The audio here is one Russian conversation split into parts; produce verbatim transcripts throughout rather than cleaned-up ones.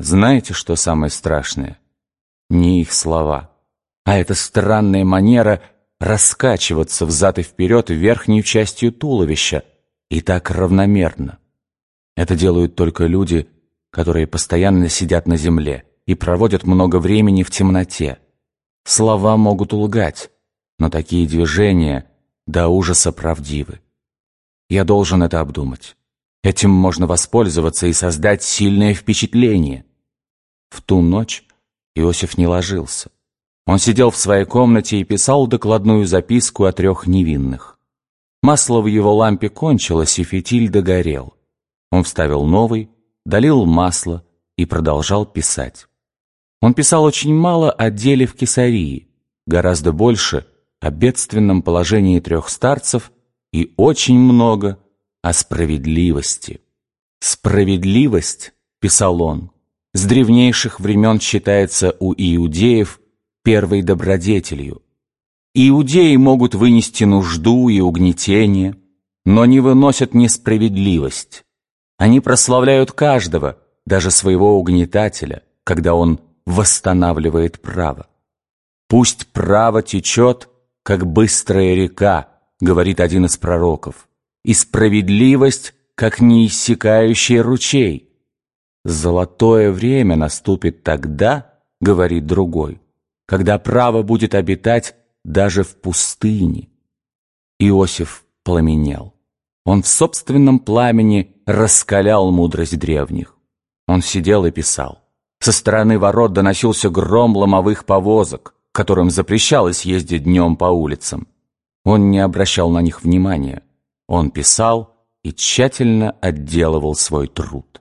Знаете, что самое страшное? Не их слова, а эта странная манера раскачиваться взад и вперед верхней частью туловища, и так равномерно. Это делают только люди, которые постоянно сидят на земле и проводят много времени в темноте. Слова могут лгать, но такие движения до ужаса правдивы. Я должен это обдумать. Этим можно воспользоваться и создать сильное впечатление. В ту ночь Иосиф не ложился. Он сидел в своей комнате и писал докладную записку о трех невинных. Масло в его лампе кончилось, и фитиль догорел. Он вставил новый, долил масло и продолжал писать. Он писал очень мало о деле в Кесарии, гораздо больше о бедственном положении трех старцев и очень много о справедливости. «Справедливость, — писал он, — с древнейших времен считается у иудеев первой добродетелью. Иудеи могут вынести нужду и угнетение, но не выносят несправедливость. Они прославляют каждого, даже своего угнетателя, когда он восстанавливает право. «Пусть право течет, как быстрая река, — говорит один из пророков, — и справедливость, как неиссякающий ручей. Золотое время наступит тогда, — говорит другой, — когда право будет обитать даже в пустыне». Иосиф пламенел. Он в собственном пламени раскалял мудрость древних. Он сидел и писал. Со стороны ворот доносился гром ломовых повозок, которым запрещалось ездить днем по улицам. Он не обращал на них внимания. Он писал и тщательно отделывал свой труд.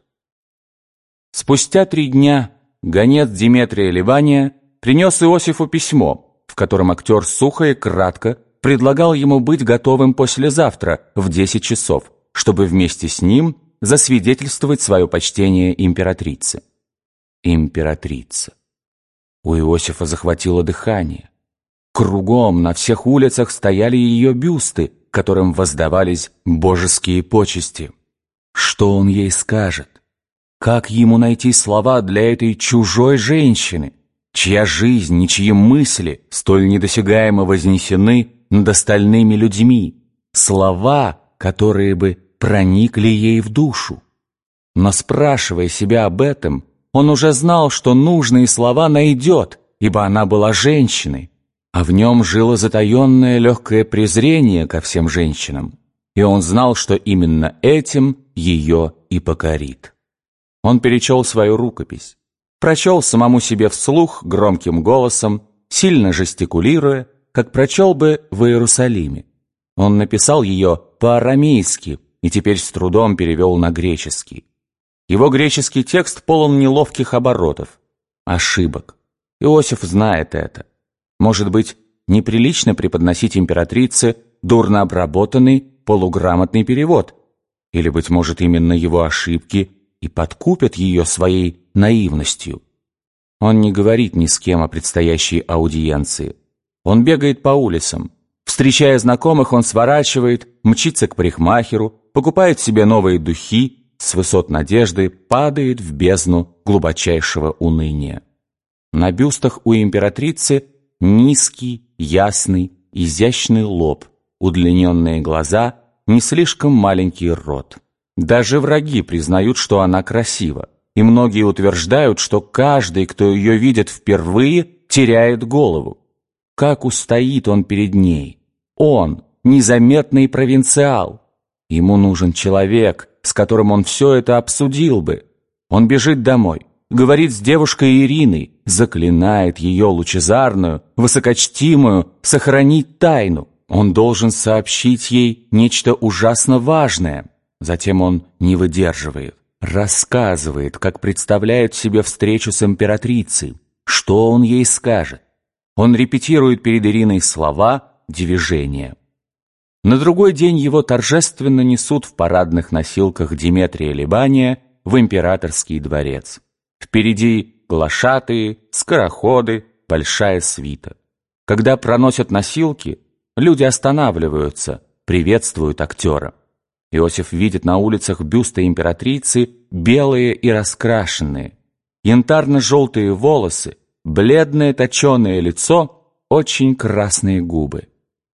Спустя три дня гонец Деметрия Ливания принес Иосифу письмо, в котором актер сухо и кратко предлагал ему быть готовым послезавтра в десять часов, чтобы вместе с ним засвидетельствовать свое почтение императрице. Императрица. У Иосифа захватило дыхание. Кругом на всех улицах стояли ее бюсты, которым воздавались божеские почести. Что он ей скажет? Как ему найти слова для этой чужой женщины, чья жизнь и чьи мысли столь недосягаемо вознесены над остальными людьми, слова, которые бы проникли ей в душу? Но, спрашивая себя об этом, он уже знал, что нужные слова найдет, ибо она была женщиной, а в нем жило затаенное легкое презрение ко всем женщинам, и он знал, что именно этим ее и покорит. Он перечел свою рукопись, прочел самому себе вслух громким голосом, сильно жестикулируя, как прочел бы в Иерусалиме. Он написал ее по-арамейски и теперь с трудом перевел на греческий. Его греческий текст полон неловких оборотов, ошибок. Иосиф знает это. Может быть, неприлично преподносить императрице дурно обработанный полуграмотный перевод, или, быть может, именно его ошибки и подкупят ее своей наивностью. Он не говорит ни с кем о предстоящей аудиенции. Он бегает по улицам. Встречая знакомых, он сворачивает, мчится к парикмахеру, покупает себе новые духи, с высот надежды падает в бездну глубочайшего уныния. На бюстах у императрицы низкий, ясный, изящный лоб, удлиненные глаза, не слишком маленький рот. Даже враги признают, что она красива, и многие утверждают, что каждый, кто ее видит впервые, теряет голову. Как устоит он перед ней? Он, незаметный провинциал. Ему нужен человек, с которым он все это обсудил бы. Он бежит домой, говорит с девушкой Ириной, заклинает ее лучезарную, высокочтимую сохранить тайну. Он должен сообщить ей нечто ужасно важное. Затем он не выдерживает, рассказывает, как представляет себе встречу с императрицей, что он ей скажет. Он репетирует перед Ириной слова, движения. На другой день его торжественно несут в парадных носилках Деметрия Ливания в императорский дворец. Впереди глашатые, скороходы, большая свита. Когда проносят носилки, люди останавливаются, приветствуют актера. Иосиф видит на улицах бюсты императрицы белые и раскрашенные. янтарно-желтые волосы, бледное точеное лицо, очень красные губы.